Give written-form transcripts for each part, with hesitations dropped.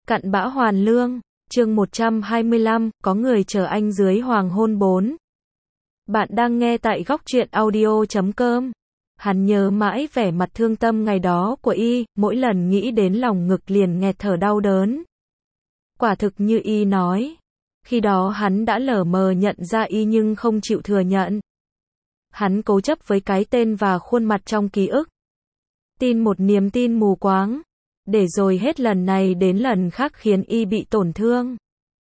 Cặn bã hoàn lương, chương 125, có người chờ anh dưới hoàng hôn 4. Bạn đang nghe tại góc truyện audio.com. Hắn nhớ mãi vẻ mặt thương tâm ngày đó của Y, mỗi lần nghĩ đến lòng ngực liền nghẹt thở đau đớn. Quả thực như Y nói. Khi đó hắn đã lờ mờ nhận ra Y nhưng không chịu thừa nhận. Hắn cố chấp với cái tên và khuôn mặt trong ký ức. Tin một niềm tin mù quáng. Để rồi hết lần này đến lần khác khiến Y bị tổn thương.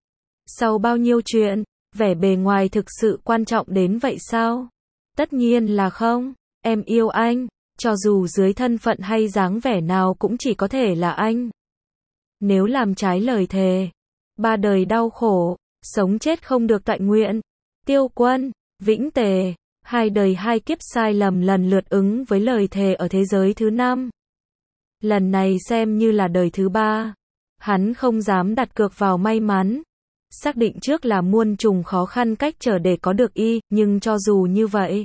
Sau bao nhiêu chuyện, vẻ bề ngoài thực sự quan trọng đến vậy sao? Tất nhiên là không. Em yêu anh, cho dù dưới thân phận hay dáng vẻ nào cũng chỉ có thể là anh. Nếu làm trái lời thề, 3 đời đau khổ, sống chết không được tọa nguyện. Tiêu Quân, Vĩnh Tề, 2 đời 2 kiếp sai lầm lần lượt ứng với lời thề ở thế giới thứ 5. Lần này xem như là đời thứ 3. Hắn không dám đặt cược vào may mắn. Xác định trước là muôn trùng khó khăn cách trở để có được Y, nhưng cho dù như vậy,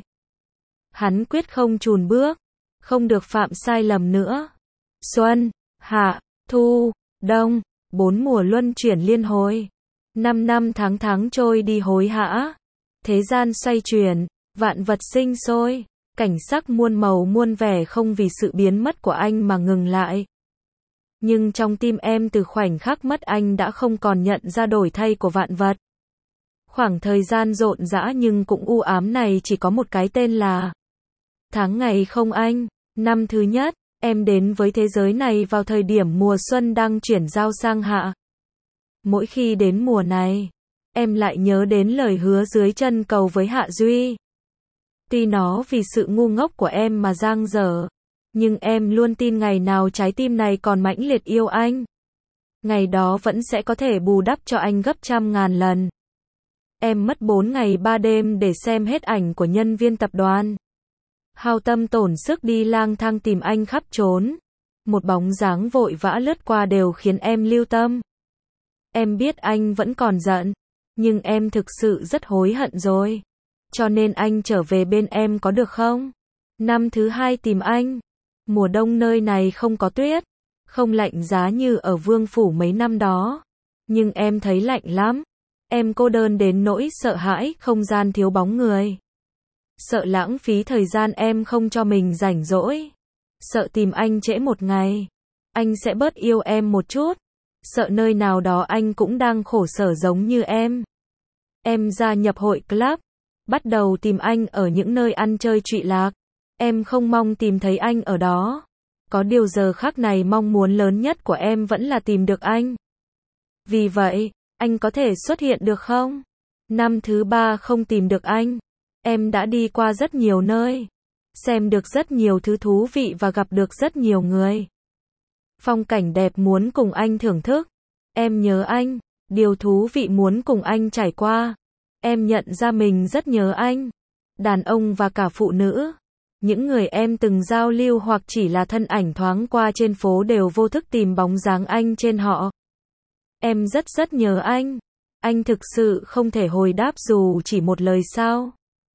hắn quyết không chùn bước, không được phạm sai lầm nữa. Xuân, hạ, thu, đông, 4 mùa luân chuyển liên hồi. 5 năm tháng tháng trôi đi hối hả. Thế gian xoay chuyển, vạn vật sinh sôi. Cảnh sắc muôn màu muôn vẻ không vì sự biến mất của anh mà ngừng lại. Nhưng trong tim em từ khoảnh khắc mất anh đã không còn nhận ra đổi thay của vạn vật. Khoảng thời gian rộn rã nhưng cũng u ám này chỉ có một cái tên là tháng ngày không anh. Năm thứ nhất, em đến với thế giới này vào thời điểm mùa xuân đang chuyển giao sang hạ. Mỗi khi đến mùa này, em lại nhớ đến lời hứa dưới chân cầu với Hạ Duy. Tuy nó vì sự ngu ngốc của em mà giang dở, nhưng em luôn tin ngày nào trái tim này còn mãnh liệt yêu anh, ngày đó vẫn sẽ có thể bù đắp cho anh gấp trăm ngàn lần. Em mất 4 ngày 3 đêm để xem hết ảnh của nhân viên tập đoàn. Hao tâm tổn sức đi lang thang tìm anh khắp trốn. Một bóng dáng vội vã lướt qua đều khiến em lưu tâm. Em biết anh vẫn còn giận, nhưng em thực sự rất hối hận rồi. Cho nên anh trở về bên em có được không? Năm thứ 2 tìm anh. Mùa đông nơi này không có tuyết, không lạnh giá như ở Vương Phủ mấy năm đó. Nhưng em thấy lạnh lắm. Em cô đơn đến nỗi sợ hãi không gian thiếu bóng người. Sợ lãng phí thời gian em không cho mình rảnh rỗi. Sợ tìm anh trễ một ngày, anh sẽ bớt yêu em một chút. Sợ nơi nào đó anh cũng đang khổ sở giống như em. Em gia nhập hội club, bắt đầu tìm anh ở những nơi ăn chơi trụy lạc. Em không mong tìm thấy anh ở đó. Có điều giờ khắc này mong muốn lớn nhất của em vẫn là tìm được anh. Vì vậy, anh có thể xuất hiện được không? Năm thứ 3 không tìm được anh. Em đã đi qua rất nhiều nơi, xem được rất nhiều thứ thú vị và gặp được rất nhiều người. Phong cảnh đẹp muốn cùng anh thưởng thức. Em nhớ anh, điều thú vị muốn cùng anh trải qua. Em nhận ra mình rất nhớ anh. Đàn ông và cả phụ nữ, những người em từng giao lưu hoặc chỉ là thân ảnh thoáng qua trên phố đều vô thức tìm bóng dáng anh trên họ. Em rất nhớ anh. Anh thực sự không thể hồi đáp dù chỉ một lời sao.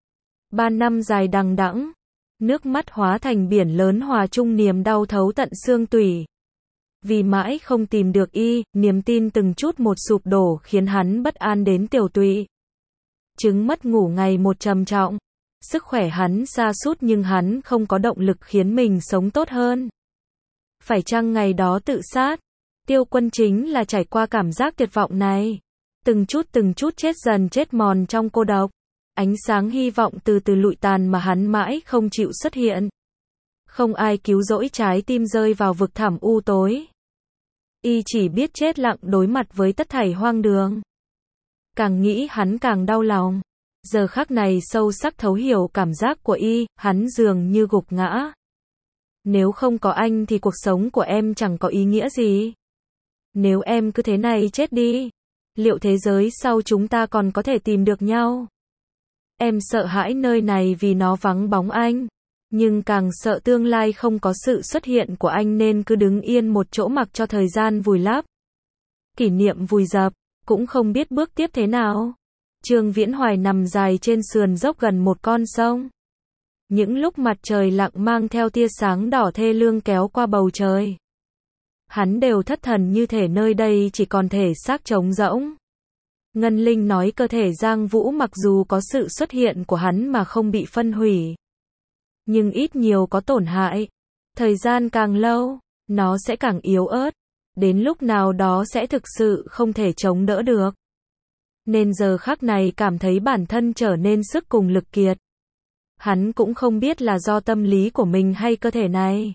3 năm dài đằng đẵng, nước mắt hóa thành biển lớn hòa chung niềm đau thấu tận xương tủy. Vì mãi không tìm được Y, niềm tin từng chút một sụp đổ khiến hắn bất an đến tiểu tụy. Chứng mất ngủ ngày một trầm trọng. Sức khỏe hắn sa sút nhưng hắn không có động lực khiến mình sống tốt hơn. Phải chăng ngày đó tự sát? Tiêu Quân chính là trải qua cảm giác tuyệt vọng này. Từng chút chết dần chết mòn trong cô độc. Ánh sáng hy vọng từ từ lụi tàn mà hắn mãi không chịu xuất hiện. Không ai cứu rỗi trái tim rơi vào vực thẳm u tối. Y chỉ biết chết lặng đối mặt với tất thảy hoang đường. Càng nghĩ hắn càng đau lòng. Giờ khắc này sâu sắc thấu hiểu cảm giác của Y, hắn dường như gục ngã. Nếu không có anh thì cuộc sống của em chẳng có ý nghĩa gì. Nếu em cứ thế này chết đi, liệu thế giới sau chúng ta còn có thể tìm được nhau? Em sợ hãi nơi này vì nó vắng bóng anh, nhưng càng sợ tương lai không có sự xuất hiện của anh nên cứ đứng yên một chỗ mặc cho thời gian vùi lấp. Kỷ niệm vùi dập, cũng không biết bước tiếp thế nào. Trương Viễn Hoài nằm dài trên sườn dốc gần một con sông. Những lúc mặt trời lặn mang theo tia sáng đỏ thê lương kéo qua bầu trời. Hắn đều thất thần như thể nơi đây chỉ còn thể xác trống rỗng. Ngân Linh nói cơ thể Giang Vũ mặc dù có sự xuất hiện của hắn mà không bị phân hủy, nhưng ít nhiều có tổn hại. Thời gian càng lâu, nó sẽ càng yếu ớt. Đến lúc nào đó sẽ thực sự không thể chống đỡ được. Nên giờ khắc này cảm thấy bản thân trở nên sức cùng lực kiệt. Hắn cũng không biết là do tâm lý của mình hay cơ thể này.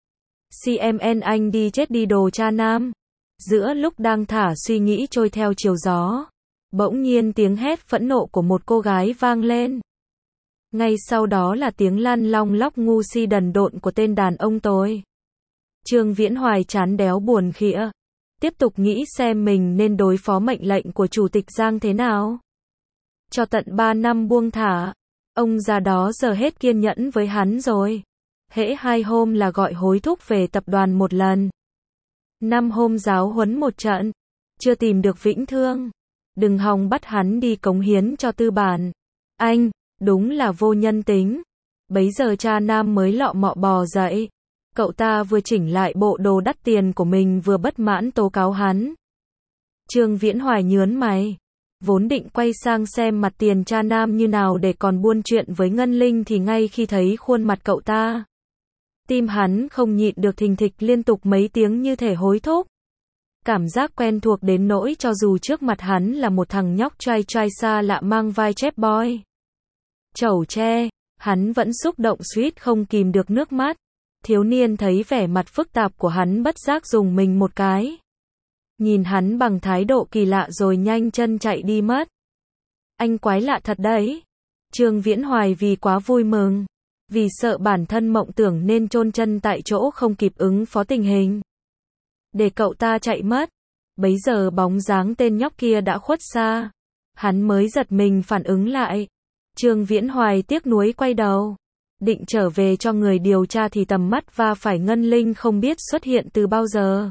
CMN anh đi chết đi đồ cha nam. Giữa lúc đang thả suy nghĩ trôi theo chiều gió, bỗng nhiên tiếng hét phẫn nộ của một cô gái vang lên. Ngay sau đó là tiếng lăn long lóc ngu si đần độn của tên đàn ông tối. Trương Viễn Hoài chán đéo buồn khịa. Tiếp tục nghĩ xem mình nên đối phó mệnh lệnh của Chủ tịch Giang thế nào. Cho tận 3 năm buông thả, ông già đó giờ hết kiên nhẫn với hắn rồi. Hễ 2 hôm là gọi hối thúc về tập đoàn một lần. 5 hôm giáo huấn một trận. Chưa tìm được Vĩnh Thương. Đừng hòng bắt hắn đi cống hiến cho tư bản. Anh, đúng là vô nhân tính. Bấy giờ cha nam mới lọ mọ bò dậy. Cậu ta vừa chỉnh lại bộ đồ đắt tiền của mình vừa bất mãn tố cáo hắn. Trương Viễn Hoài nhớn mày. Vốn định quay sang xem mặt tiền cha nam như nào để còn buôn chuyện với Ngân Linh thì ngay khi thấy khuôn mặt cậu ta, tim hắn không nhịn được thình thịch liên tục mấy tiếng như thể hối thúc. Cảm giác quen thuộc đến nỗi cho dù trước mặt hắn là một thằng nhóc trai trai xa lạ mang vai chép boy chẩu tre, hắn vẫn xúc động suýt không kìm được nước mắt. Thiếu niên thấy vẻ mặt phức tạp của hắn bất giác dùng mình một cái. Nhìn hắn bằng thái độ kỳ lạ rồi nhanh chân chạy đi mất. Anh quái lạ thật đấy. Trương Viễn Hoài vì quá vui mừng, vì sợ bản thân mộng tưởng nên chôn chân tại chỗ không kịp ứng phó tình hình. Để cậu ta chạy mất. Bấy giờ bóng dáng tên nhóc kia đã khuất xa. Hắn mới giật mình phản ứng lại. Trương Viễn Hoài tiếc nuối quay đầu. Định trở về cho người điều tra thì tầm mắt va phải Ngân Linh không biết xuất hiện từ bao giờ.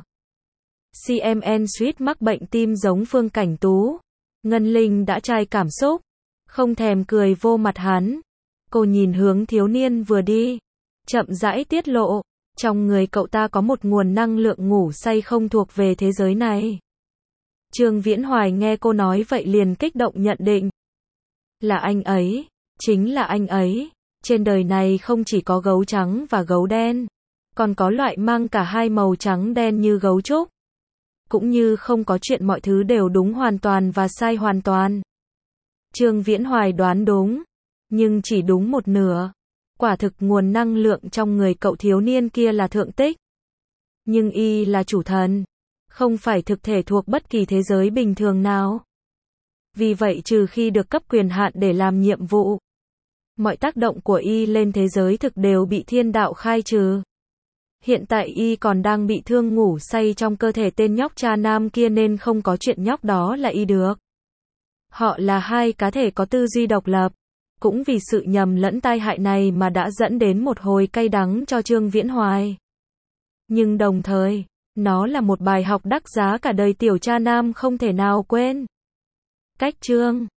CMN suýt mắc bệnh tim giống Phương Cảnh Tú. Ngân Linh đã chai cảm xúc, không thèm cười vô mặt hắn. Cô nhìn hướng thiếu niên vừa đi, chậm rãi tiết lộ, trong người cậu ta có một nguồn năng lượng ngủ say không thuộc về thế giới này. Trương Viễn Hoài nghe cô nói vậy liền kích động nhận định. Là anh ấy, chính là anh ấy. Trên đời này không chỉ có gấu trắng và gấu đen, còn có loại mang cả hai màu trắng đen như gấu trúc. Cũng như không có chuyện mọi thứ đều đúng hoàn toàn và sai hoàn toàn. Trương Viễn Hoài đoán đúng, nhưng chỉ đúng một nửa. Quả thực nguồn năng lượng trong người cậu thiếu niên kia là thượng tích. Nhưng y là chủ thần, không phải thực thể thuộc bất kỳ thế giới bình thường nào. Vì vậy trừ khi được cấp quyền hạn để làm nhiệm vụ, mọi tác động của y lên thế giới thực đều bị thiên đạo khai trừ. Hiện tại y còn đang bị thương ngủ say trong cơ thể tên nhóc cha nam kia nên không có chuyện nhóc đó là y được. Họ là hai cá thể có tư duy độc lập. Cũng vì sự nhầm lẫn tai hại này mà đã dẫn đến một hồi cay đắng cho Trương Viễn Hoài. Nhưng đồng thời, nó là một bài học đắt giá cả đời tiểu cha nam không thể nào quên. Cách chương